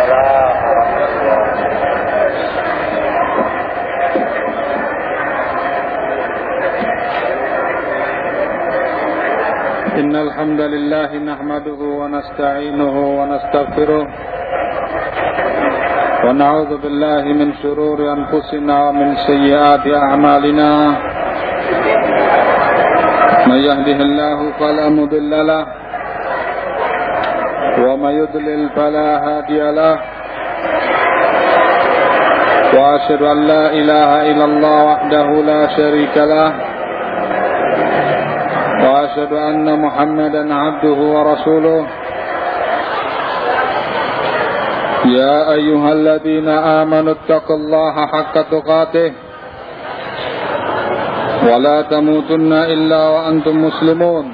إن الحمد لله نحمده ونستعينه ونستغفره ونعوذ بالله من شرور أنفسنا ومن سيئات أعمالنا من يهده الله فلا مضل له ومن يضلل فلا هادي له وأشهد أن لا إله إلا الله وحده لا شريك له وأشهد أن محمدا عبده ورسوله يا أيها الذين آمنوا اتقوا الله حق تقاته ولا تموتن إلا وأنتم مسلمون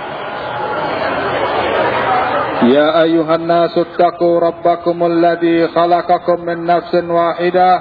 يا أيها الناس اتقوا ربكم الذي خلقكم من نفس واحدة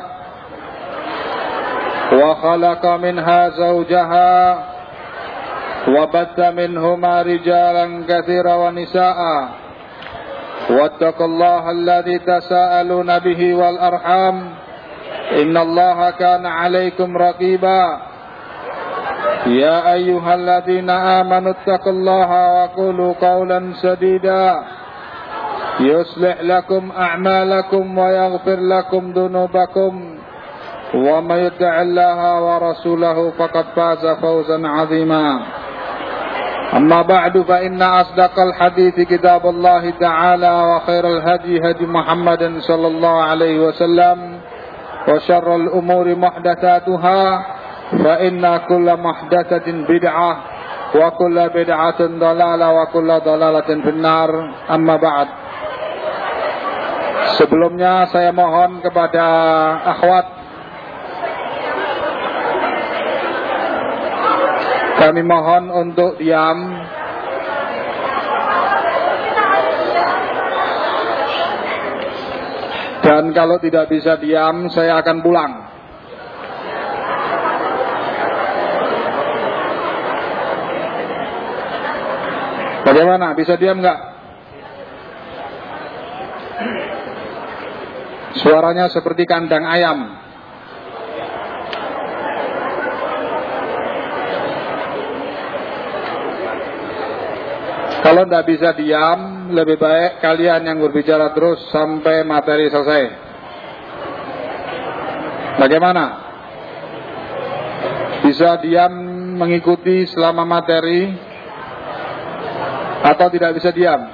وخلق منها زوجها وبث منهما رجالا كثيرا ونساء واتقوا الله الذي تساءلون به والأرحام إن الله كان عليكم رقيبا يا أيها الذين آمنوا اتقوا الله وقولوا قولا سديدا يصلح لكم أعمالكم ويغفر لكم ذنوبكم ومن يطع الله ورسوله فقد فاز فوزا عظيما أما بعد فإن أصدق الحديث كتاب الله تعالى وخير الهدي هدي محمد صلى الله عليه وسلم وشر الأمور محدثاتها فإن كل محدثة بدعة وكل بدعة ضلالة وكل ضلالة في النار أما بعد. Sebelumnya saya mohon kepada akhwat, kami mohon untuk diam. Dan kalau tidak bisa diam, saya akan pulang. Bagaimana? Bisa diam nggak? Suaranya seperti kandang ayam. Kalau tidak bisa diam, lebih baik kalian yang berbicara terus sampai materi selesai. Bagaimana? Bisa diam mengikuti selama materi atau tidak bisa diam?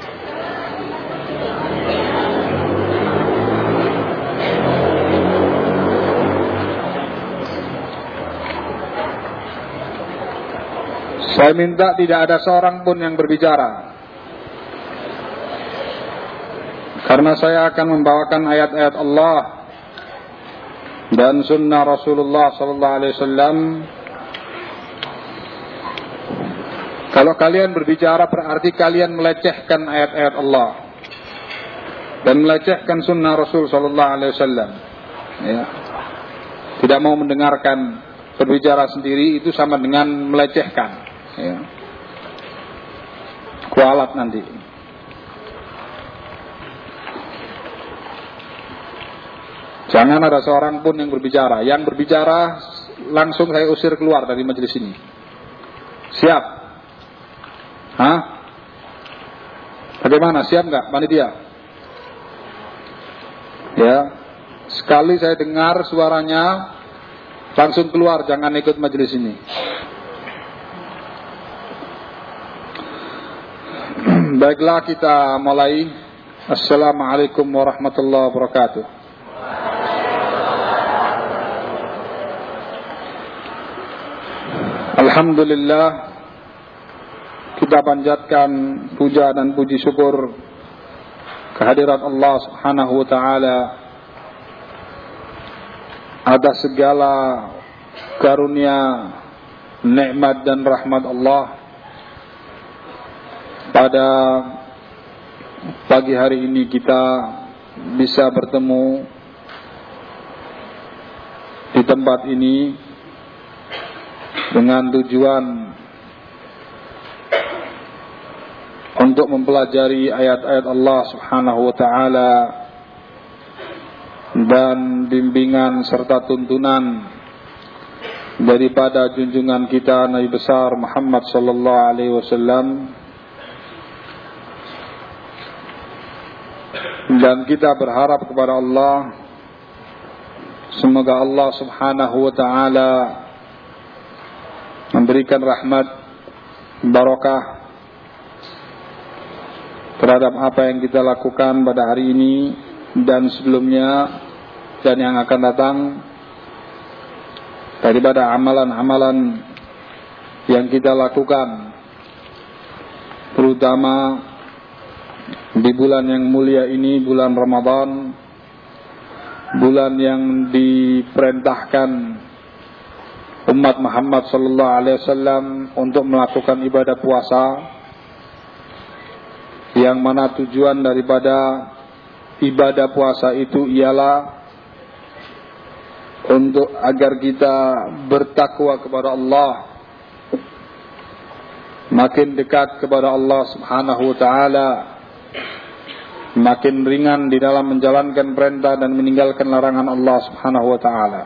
Saya minta tidak ada seorang pun yang berbicara, karena saya akan membawakan ayat-ayat Allah dan sunnah Rasulullah sallallahu alaihi wasallam. Kalau kalian berbicara berarti kalian melecehkan ayat-ayat Allah dan melecehkan sunnah Rasul sallallahu alaihi wasallam. Ya. Tidak mau mendengarkan, berbicara sendiri itu sama dengan melecehkan. Ya. Kualat nanti. Jangan ada seorang pun yang berbicara. Yang berbicara langsung saya usir keluar dari majelis ini. Siap? Hah? Bagaimana? Siap nggak, panitia? Ya. Sekali saya dengar suaranya langsung keluar, jangan ikut majelis ini. Baiklah, kita mulai. Assalamualaikum warahmatullahi wabarakatuh. Alhamdulillah, kita panjatkan puja dan puji syukur kehadirat Allah Subhanahu wa taala atas segala karunia, nikmat dan rahmat Allah. Pada pagi hari ini kita bisa bertemu di tempat ini dengan tujuan untuk mempelajari ayat-ayat Allah Subhanahu wa taala dan bimbingan serta tuntunan daripada junjungan kita Nabi besar Muhammad sallallahu alaihi wasallam, dan kita berharap kepada Allah semoga Allah subhanahu wa ta'ala memberikan rahmat barakah terhadap apa yang kita lakukan pada hari ini dan sebelumnya dan yang akan datang, daripada amalan-amalan yang kita lakukan, terutama di bulan yang mulia ini, bulan Ramadan, bulan yang diperintahkan umat Muhammad sallallahu alaihi wasallam untuk melakukan ibadah puasa, yang mana tujuan daripada ibadah puasa itu ialah untuk agar kita bertakwa kepada Allah, makin dekat kepada Allah subhanahu wa ta'ala, makin ringan di dalam menjalankan perintah dan meninggalkan larangan Allah subhanahu wa ta'ala.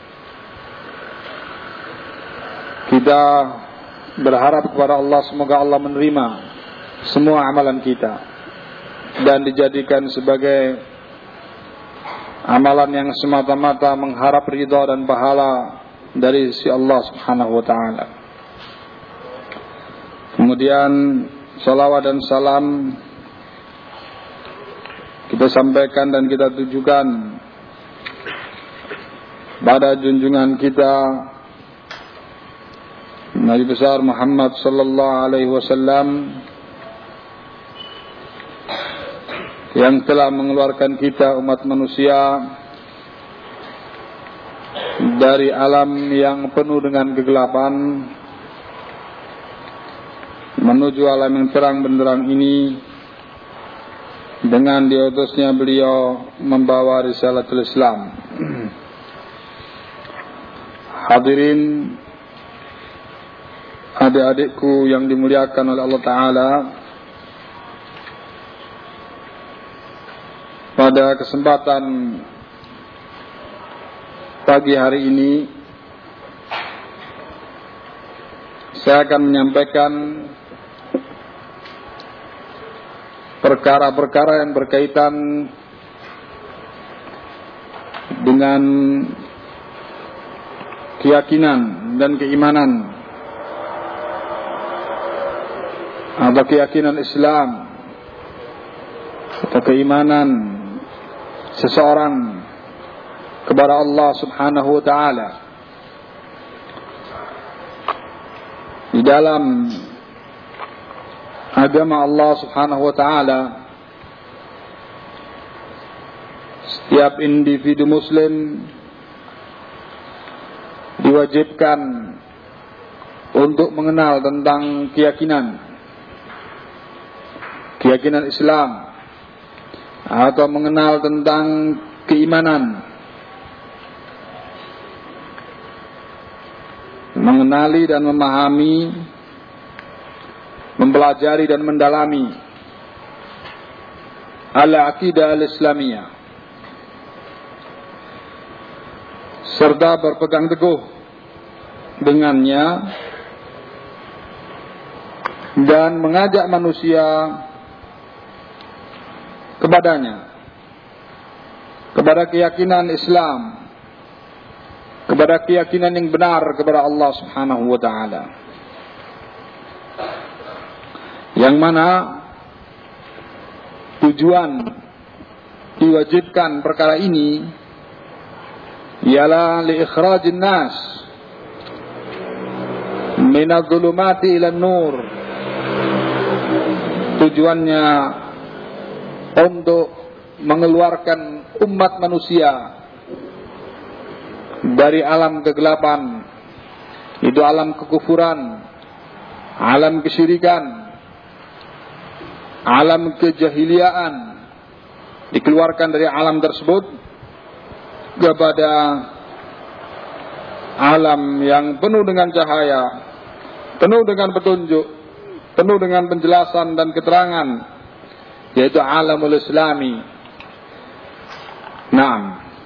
Kita berharap kepada Allah semoga Allah menerima semua amalan kita dan dijadikan sebagai amalan yang semata-mata mengharap ridha dan pahala dari sisi Allah subhanahu wa ta'ala. Kemudian salawat dan salam kita sampaikan dan kita tujukan pada junjungan kita Nabi besar Muhammad sallallahu alaihi wasallam, yang telah mengeluarkan kita umat manusia dari alam yang penuh dengan kegelapan menuju alam yang terang benderang ini, dengan diutusnya beliau membawa risalatul Islam. Hadirin adik-adikku yang dimuliakan oleh Allah Ta'ala, pada kesempatan pagi hari ini saya akan menyampaikan perkara-perkara yang berkaitan dengan keyakinan dan keimanan atau keyakinan Islam atau keimanan seseorang kepada Allah subhanahu wa ta'ala di dalam agama Allah subhanahu wa ta'ala. Setiap individu muslim diwajibkan untuk mengenal tentang keyakinan Islam atau mengenal tentang keimanan, mengenali dan memahami, mempelajari dan mendalami al-aqidah al-islamiyah, serta berpegang teguh dengannya dan mengajak manusia kepadanya, kepada keyakinan Islam, kepada keyakinan yang benar kepada Allah subhanahu wa ta'ala, yang mana tujuan diwajibkan perkara ini ialah liikhrajin nas minadh-dhulumati ilan nur. Tujuannya untuk mengeluarkan umat manusia dari alam kegelapan, itu alam kekufuran, alam kesyirikan, alam kejahiliaan, dikeluarkan dari alam tersebut kepada alam yang penuh dengan cahaya, penuh dengan petunjuk, penuh dengan penjelasan dan keterangan, yaitu alamul islami. Naam.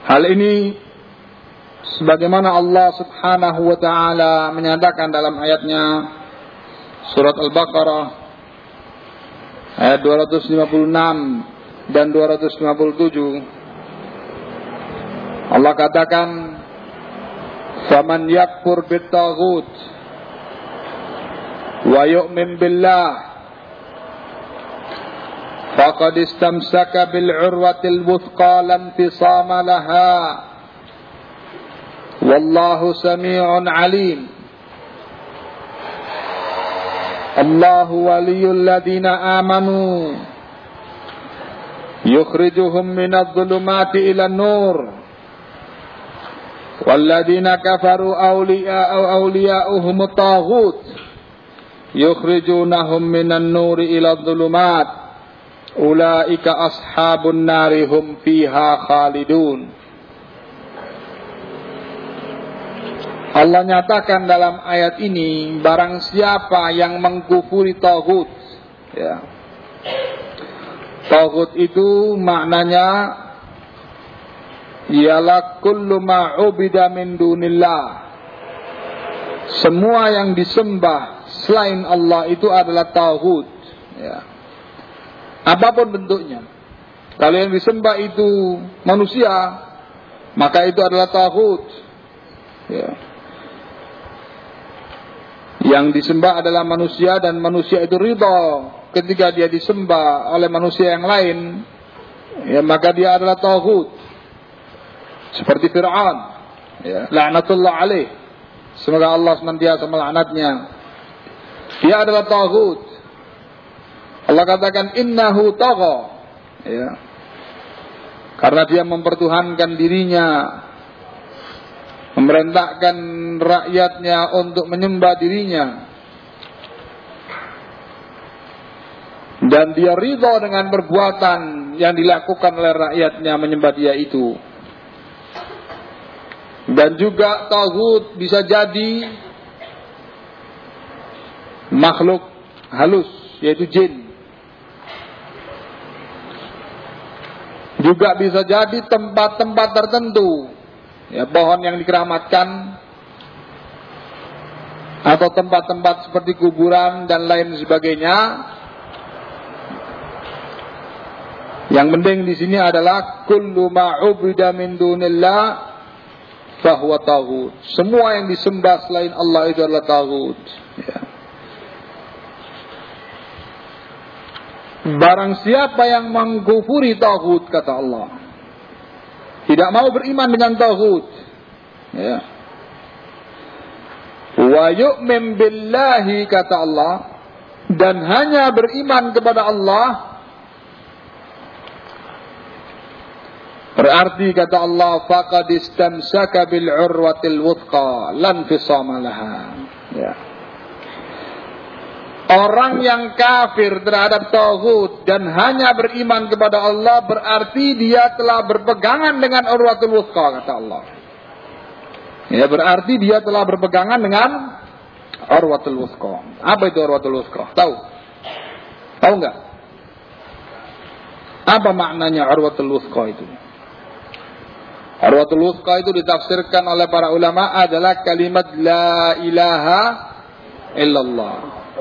Hal ini sebagaimana Allah Subhanahu wa taala menyatakan dalam ayatnya surat Al-Baqarah ayat 256 dan 257. Allah katakan, "Faman yakfur bit-taghut wa yu'min billah faqad istamsaka bil 'urwatil wuthqa lam fisama laha wallahu sami'un 'alim." Allahu waliyul ladina amanu yukhrijuhum minadh dhulumati ilan nur walladina kafaru awliya'uhumut taghut yukhrijunahum minan nuri ila dhulumat ulaika ashabun nari hum fiha khalidun. Allah nyatakan dalam ayat ini, barang siapa yang mengkufuri taghut, ya. Taghut itu maknanya ialah kullu ma ubida min dunillah. Semua yang disembah selain Allah itu adalah taghut, ya. Apapun bentuknya. Kalau yang disembah itu manusia, maka itu adalah taghut, ya. Yang disembah adalah manusia dan manusia itu ridha ketika dia disembah oleh manusia yang lain, ya, maka dia adalah taghut. Seperti Fir'aun, ya, laknatullah alaih, semoga Allah senantiasa melaknatnya. Dia adalah taghut. Allah katakan innahu tagha, ya, karena dia mempertuhankan dirinya, memerintahkan rakyatnya untuk menyembah dirinya, dan dia ridha dengan perbuatan yang dilakukan oleh rakyatnya menyembah dia itu. Dan juga taghut bisa jadi makhluk halus, yaitu jin. Juga bisa jadi tempat-tempat tertentu, ya, pohon yang dikeramatkan, atau tempat-tempat seperti kuburan dan lain sebagainya. Yang penting di sini adalah kullu ma ubida min dunillah fahuwa taghut. Semua yang disembah selain Allah itu adalah taghut, ya. Barang siapa yang mengkufuri taghut, kata Allah, tidak mau beriman dengan taghut, ya, wa yu'min billahi, kata Allah, dan hanya beriman kepada Allah, berarti kata Allah, faqad istamsaka bil 'urwatil wuthqa lan fisama laha, ya. Orang yang kafir terhadap taghut dan hanya beriman kepada Allah, berarti dia telah berpegangan dengan urwatul wuthqa, kata Allah. Ya, berarti dia telah berpegangan dengan urwatul wuthqa. Apa itu urwatul wuthqa? Tahu? Tahu enggak? Apa maknanya urwatul wuthqa itu? Urwatul wuthqa itu ditafsirkan oleh para ulama adalah kalimat la ilaha illallah.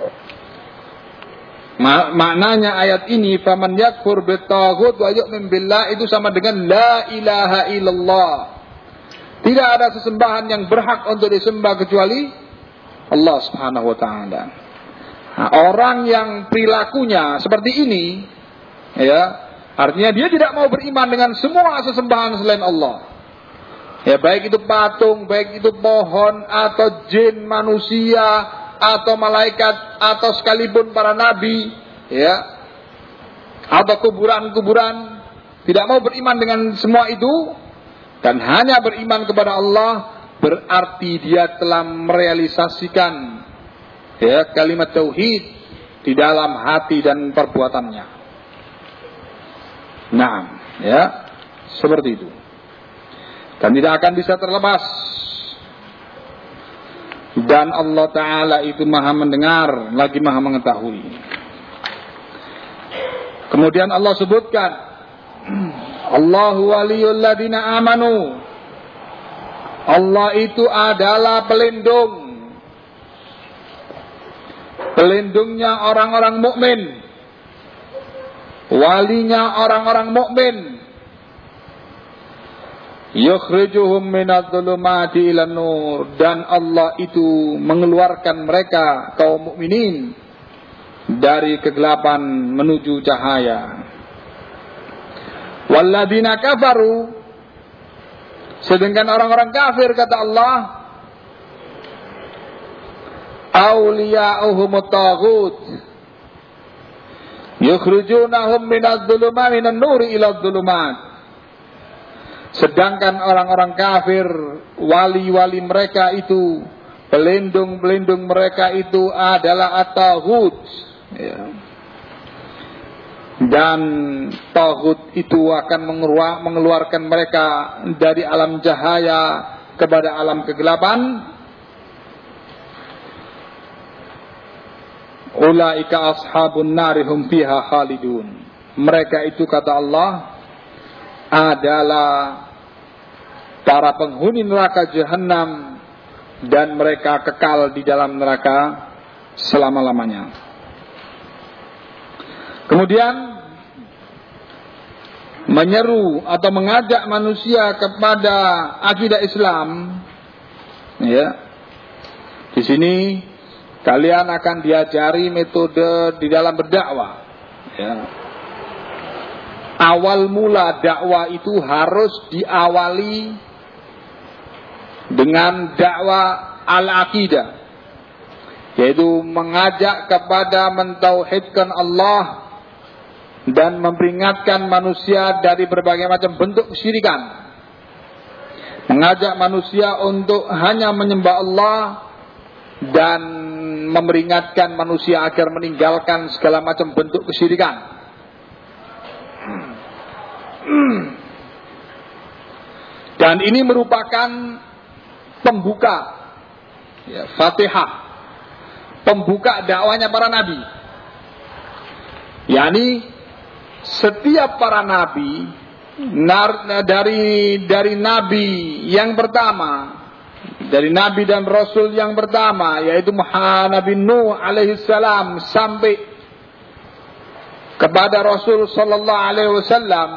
Maknanya ayat ini, faman yakfur bit-taghut wa yu'min billah, itu sama dengan la ilaha illallah. Tidak ada sesembahan yang berhak untuk disembah kecuali Allah Subhanahu wa taala. Nah, orang yang perilakunya seperti ini, ya, artinya dia tidak mau beriman dengan semua sesembahan selain Allah. Ya, baik itu patung, baik itu pohon atau jin, manusia atau malaikat, atau sekalipun para nabi, ya, atau kuburan-kuburan, tidak mau beriman dengan semua itu dan hanya beriman kepada Allah, berarti dia telah merealisasikan, ya, kalimat tauhid di dalam hati dan perbuatannya. Nah, ya, seperti itu. Dan tidak akan bisa terlepas. Dan Allah Ta'ala itu maha mendengar, lagi maha mengetahui. Kemudian Allah sebutkan Allahu waliyul ladina amanu. Allah itu adalah pelindungnya orang-orang mukmin, walinya orang-orang mukmin. Yukhrijuhum minadh-dhulumati ilan nur, dan Allah itu mengeluarkan mereka kaum mukminin dari kegelapan menuju cahaya. Walladzina kafaru, sedangkan orang-orang kafir kata Allah, awliya'uhumut taghut yukhrijunahum minadh-dhulumati minan nuri ila dhulumat. Sedangkan orang-orang kafir, wali-wali mereka itu, pelindung-pelindung mereka itu adalah at-taghut, ya. Dan taghut itu akan mengeluarkan mereka dari alam cahaya kepada alam kegelapan. Ulaika ashabun nari hum fiha khalidun. Mereka itu kata Allah adalah para penghuni neraka Jahannam, dan mereka kekal di dalam neraka selama-lamanya. Kemudian menyeru atau mengajak manusia kepada akidah Islam, ya. Di sini kalian akan diajari metode di dalam berdakwah, ya. Awal mula dakwah itu harus diawali dengan dakwah al-aqidah, yaitu mengajak kepada mentauhidkan Allah dan memperingatkan manusia dari berbagai macam bentuk kesyirikan. Mengajak manusia untuk hanya menyembah Allah dan memperingatkan manusia agar meninggalkan segala macam bentuk kesyirikan. Dan ini merupakan pembuka, ya, Fatihah, pembuka dakwahnya para nabi. Yani setiap para nabi, dari nabi yang pertama, dari nabi dan rasul yang pertama, yaitu Nabi Nuh alaihissalam, sampai kepada Rasul sallallahu alaihi wasallam,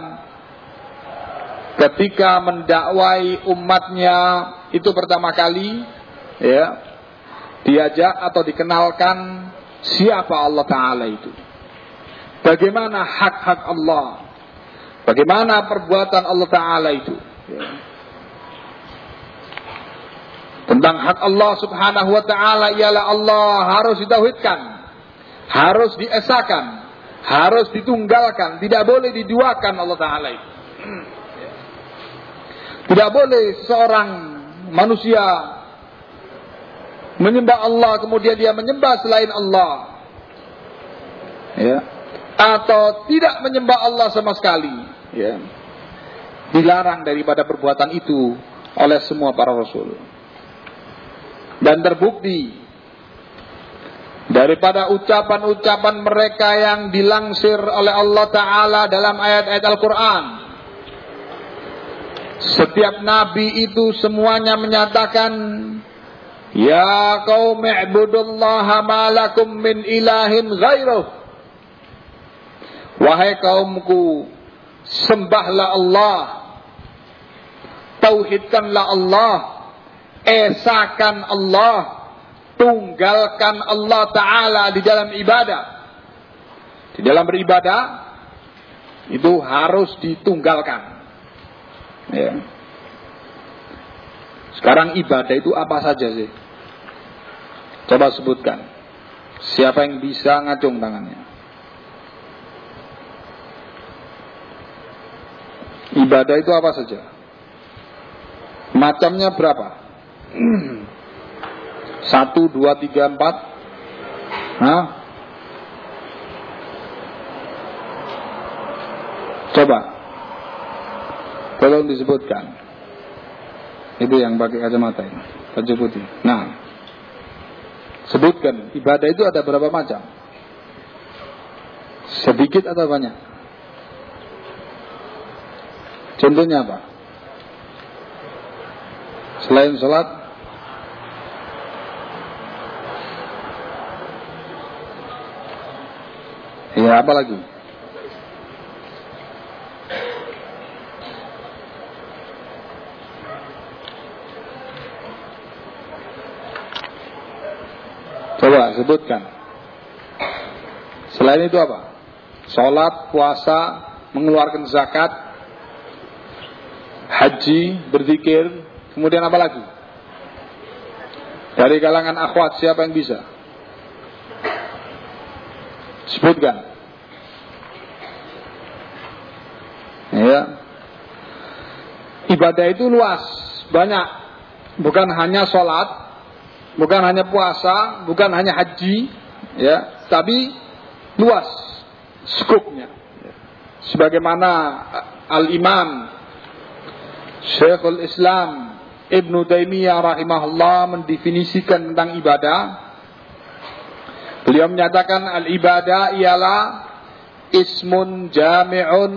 ketika mendakwai umatnya itu pertama kali, ya, diajak atau dikenalkan siapa Allah Ta'ala itu, bagaimana hak-hak Allah, bagaimana perbuatan Allah Ta'ala itu, ya. Tentang hak Allah Subhanahu wa Ta'ala ialah Allah harus ditauhidkan, harus diesakan, harus ditunggalkan, tidak boleh diduakan Allah Ta'ala itu. Tidak boleh seorang manusia menyembah Allah kemudian dia menyembah selain Allah, ya, atau tidak menyembah Allah sama sekali, ya. Dilarang daripada perbuatan itu oleh semua para rasul. Dan terbukti daripada ucapan-ucapan mereka yang dilansir oleh Allah Ta'ala dalam ayat-ayat Al-Quran. Setiap nabi itu semuanya menyatakan, ya qaumi ibudullaha ma lakum min ilahin ghairuh. Wahai kaumku, sembahlah Allah, tauhidkanlah Allah, esakan Allah, tunggalkan Allah Ta'ala di dalam ibadah. Di dalam beribadah itu harus ditunggalkan, ya. Sekarang ibadah itu apa saja sih? Coba sebutkan. Siapa yang bisa ngacung tangannya? Ibadah itu apa saja? Macamnya berapa? 1, 2, 3, 4. Hah? Coba tolong disebutkan. Itu yang pakai kacamata ini, baju putih. Nah, sebutkan ibadah itu ada berapa macam? Sedikit atau banyak? Contohnya apa? Selain sholat, ya apa lagi? Coba sebutkan. Selain itu apa? Sholat, puasa, mengeluarkan zakat, haji, berzikir, kemudian apa lagi? Dari kalangan akhwat siapa yang bisa? Sebutkan. Ya. Ibadah itu luas, banyak. Bukan hanya sholat, bukan hanya puasa, bukan hanya haji, ya, tapi luas skupnya. Sebagaimana Al-Imam Syekhul Islam Ibnu Taimiyah rahimahullah mendefinisikan tentang ibadah. Beliau menyatakan al-ibadah ialah ismun jami'un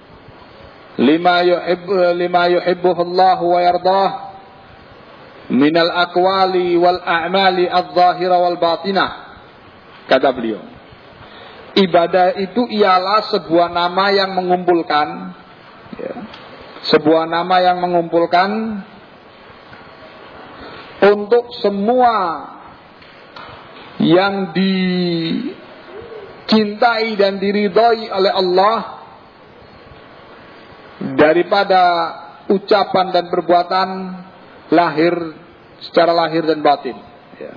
lima yuhibbuhu Allah wa yardah minal aqwali wal a'mali adh-dhahira wal batinah. Kata beliau, ibadah itu ialah sebuah nama yang mengumpulkan, ya, sebuah nama yang mengumpulkan untuk semua yang dicintai dan diridhai oleh Allah daripada ucapan dan perbuatan lahir, secara lahir dan batin, ya.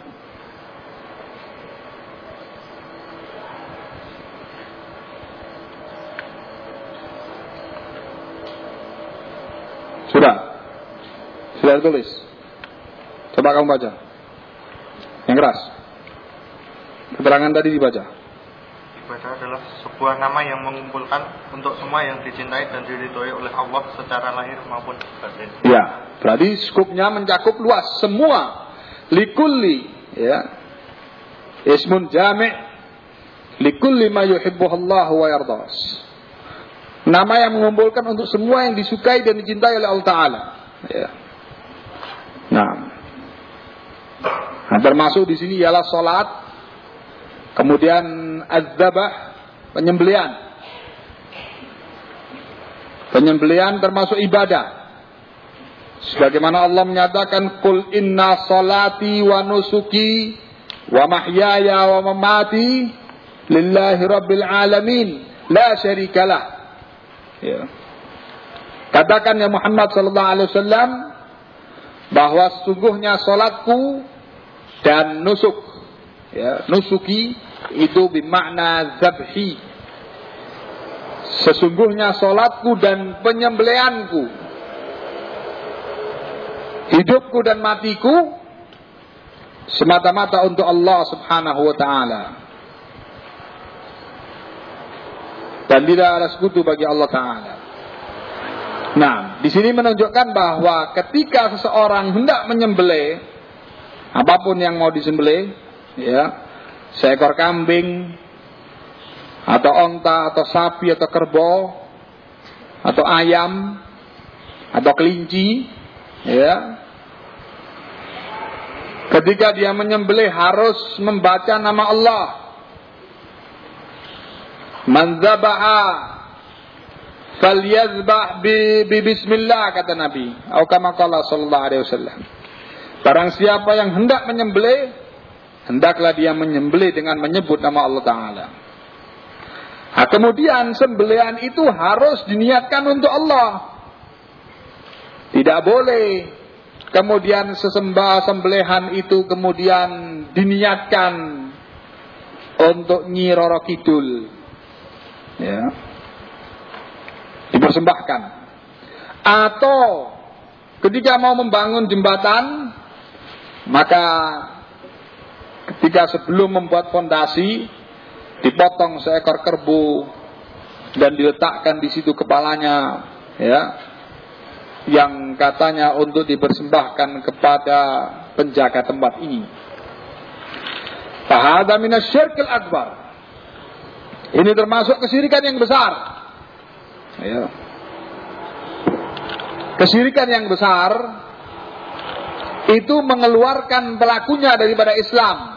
Sudah tulis. Coba kamu baca yang keras. Keterangan tadi dibaca. Ibadah adalah sebuah nama yang mengumpulkan untuk semua yang dicintai dan diridhoi oleh Allah secara lahir maupun batin. Ya, berarti skupnya mencakup luas semua. Likulli, ya, ismun jami' likulli ma yuhibbuhu Allah wa yardas. Nama yang mengumpulkan untuk semua yang disukai dan dicintai oleh Allah Ta'ala, ya. Nah, termasuk di sini ialah salat, kemudian az-zabah, penyembelihan. Penyembelihan termasuk ibadah. Sebagaimana Allah menyatakan, "Qul inna salati wa nusuki wa mahyaya wa mamati lillahi rabbil alamin, la syarikalah." Ya. Katakan ya Muhammad sallallahu alaihi wasallam bahwa sesungguhnya salatku dan nusuk, ya, nusuki itu bermakna zabhi. Sesungguhnya salatku dan penyembelihanku, hidupku dan matiku semata-mata untuk Allah Subhanahu wa taala. Dan tidak ada sekutu bagi Allah Ta'ala. Nah, di sini menunjukkan bahwa ketika seseorang hendak menyembelih apapun yang mau disembelih, ya, seekor kambing atau onta atau sapi atau kerbau atau ayam atau kelinci, ya, ketika dia menyembelih harus membaca nama Allah. Man zabaha falyazbah bi bismillah, kata Nabi. Atau kama qala sallallahu alaihi wasallam. Barang siapa yang hendak menyembelih, hendaklah dia menyembelih dengan menyebut nama Allah Ta'ala. Nah, kemudian sembelihan itu harus diniatkan untuk Allah. Tidak boleh kemudian sembelihan itu kemudian diniatkan untuk Nyi Roro Kidul, ya, dipersembahkan. Atau ketika mau membangun jembatan, maka ketika sebelum membuat fondasi dipotong seekor kerbau dan diletakkan di situ kepalanya, ya, yang katanya untuk dipersembahkan kepada penjaga tempat ini. Fahadha minasyirkil akbar. Ini termasuk kesyirikan yang besar, ya. Kesyirikan yang besar itu mengeluarkan pelakunya daripada Islam.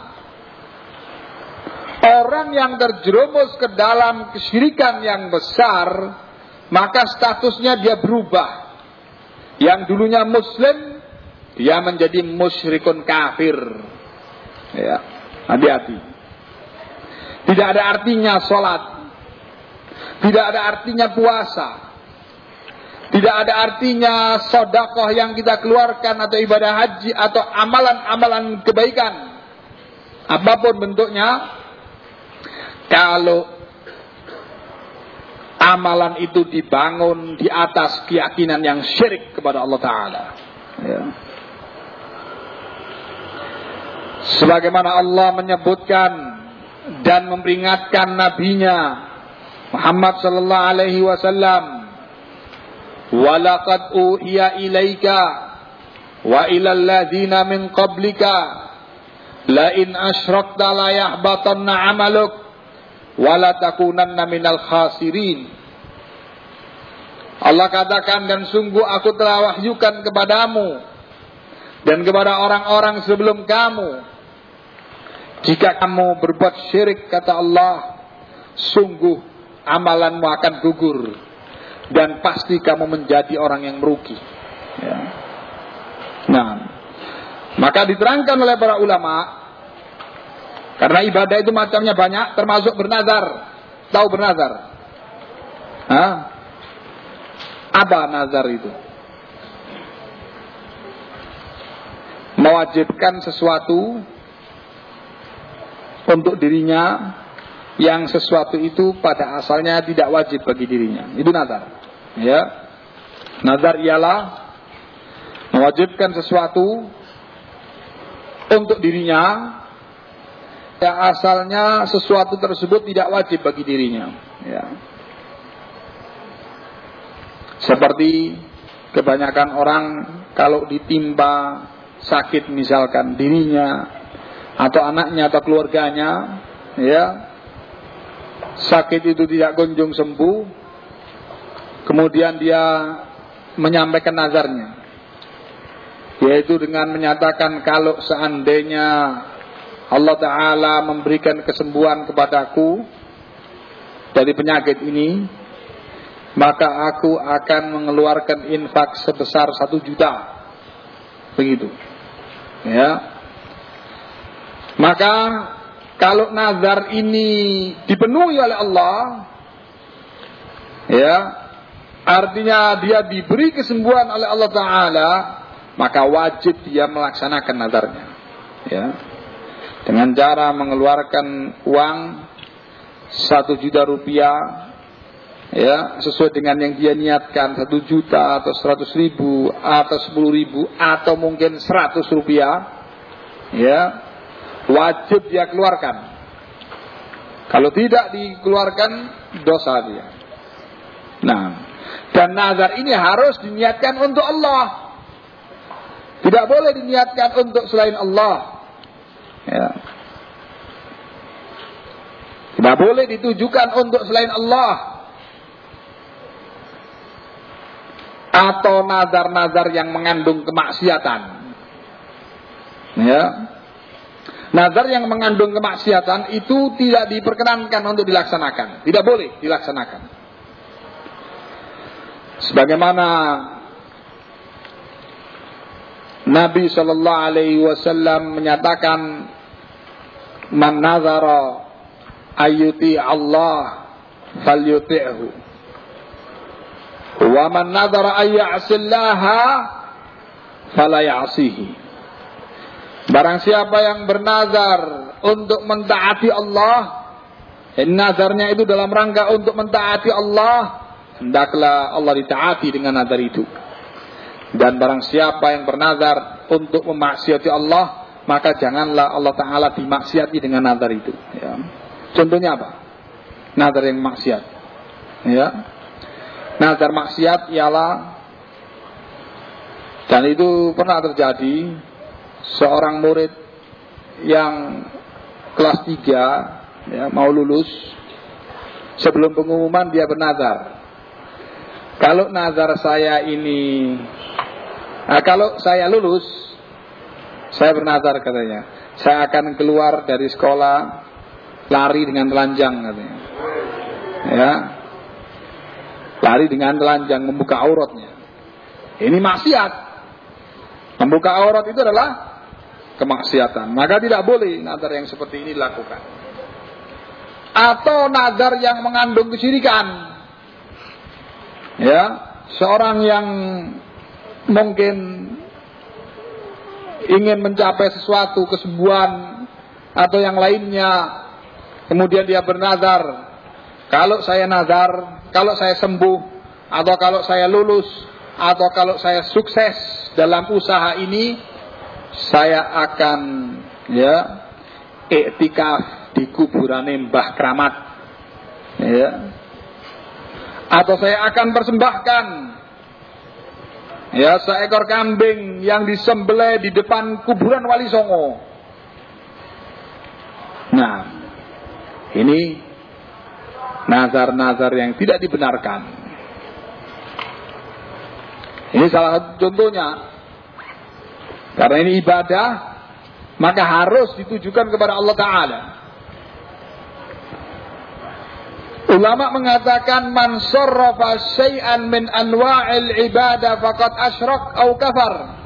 Orang yang terjerumus ke dalam kesyirikan yang besar, maka statusnya dia berubah. Yang dulunya muslim, dia menjadi musyrikun kafir. Ya, hati-hati. Tidak ada artinya sholat, tidak ada artinya puasa, tidak ada artinya sedekah yang kita keluarkan, atau ibadah haji, atau amalan-amalan kebaikan, apapun bentuknya, kalau amalan itu dibangun di atas keyakinan yang syirik kepada Allah Ta'ala. Ya. Sebagaimana Allah menyebutkan dan memperingatkan nabinya Muhammad sallallahu alaihi wasallam, "Walaqad uhiya ilaika wa ilal ladzina min qablika la in asyrakta la yahbatanna 'amaluk wala takunanna minal khasirin." Allah katakan, dan sungguh aku telah wahyukan kepadamu dan kepada orang-orang sebelum kamu, jika kamu berbuat syirik, kata Allah, sungguh amalanmu akan gugur dan pasti kamu menjadi orang yang merugi. Ya. Nah, maka diterangkan oleh para ulama, karena ibadah itu macamnya banyak, termasuk bernazar. Tahu bernazar? Hah? Apa nazar itu? Mewajibkan sesuatu untuk dirinya, yang sesuatu itu pada asalnya tidak wajib bagi dirinya. Itu nazar. Ya. Nazar ialah mewajibkan sesuatu untuk dirinya, yang asalnya sesuatu tersebut tidak wajib bagi dirinya. Ya. Seperti kebanyakan orang kalau ditimpa sakit, misalkan dirinya atau anaknya atau keluarganya, ya, sakit itu tidak kunjung sembuh, kemudian dia menyampaikan nazarnya, yaitu dengan menyatakan, kalau seandainya Allah Ta'ala memberikan kesembuhan kepadaku dari penyakit ini, maka aku akan mengeluarkan infak sebesar 1 juta. Begitu. Ya. Maka kalau nazar ini dipenuhi oleh Allah, ya, artinya dia diberi kesembuhan oleh Allah Ta'ala, maka wajib dia melaksanakan nazarnya. Ya. Dengan cara mengeluarkan uang 1 juta rupiah, ya, sesuai dengan yang dia niatkan, 1 juta atau 100.000 atau 10.000 atau mungkin 100 rupiah, ya, wajib dia keluarkan. Kalau tidak dikeluarkan, dosa dia. Nah, dan nazar ini harus diniatkan untuk Allah, tidak boleh diniatkan untuk selain Allah. Ya. Tidak boleh ditujukan untuk selain Allah, atau nazar-nazar yang mengandung kemaksiatan. Ya. Nazar yang mengandung kemaksiatan itu tidak diperkenankan untuk dilaksanakan, tidak boleh dilaksanakan. Sebagaimana Nabi sallallahu alaihi wasallam menyatakan, "Man nazara ayyuti Allah falyuti'hu. Wa man nadhara ay ya'sillaha fala ya'sihi." Barang siapa yang bernazar untuk mentaati Allah, nazarnya itu dalam rangka untuk mentaati Allah, hendaklah Allah ditaati dengan nazar itu. Dan barang siapa yang bernazar untuk memaksiati Allah, maka janganlah Allah Ta'ala dimaksiati dengan nazar itu. Ya. Contohnya apa? Nazar yang maksiat. Ya. Nazar maksiat ialah, dan itu pernah terjadi, seorang murid yang kelas 3, ya, mau lulus, sebelum pengumuman dia bernazar, Kalau nazar saya ini, kalau saya lulus, saya bernazar katanya, saya akan keluar dari sekolah lari dengan telanjang katanya. Ya, lari dengan telanjang, membuka auratnya. Ini maksiat. Membuka aurat itu adalah kemaksiatan. Maka tidak boleh nazar yang seperti ini dilakukan. Atau nazar yang mengandung kesyirikan. Ya, seorang yang mungkin ingin mencapai sesuatu, kesembuhan atau yang lainnya, kemudian dia bernazar, kalau saya nazar, kalau saya sembuh, atau kalau saya lulus, atau kalau saya sukses dalam usaha ini, saya akan iktikaf di kuburan Mbah Kramat, ya. Atau saya akan persembahkan seekor kambing yang disembelih di depan kuburan Wali Songo. Nah, ini nazar-nazar yang tidak dibenarkan. Ini salah satu contohnya. Karena ini ibadah, maka harus ditujukan kepada Allah Ta'ala. Ulama mengatakan man sarrafa syai'an min anwa'il ibadah faqad asyrak au kafar.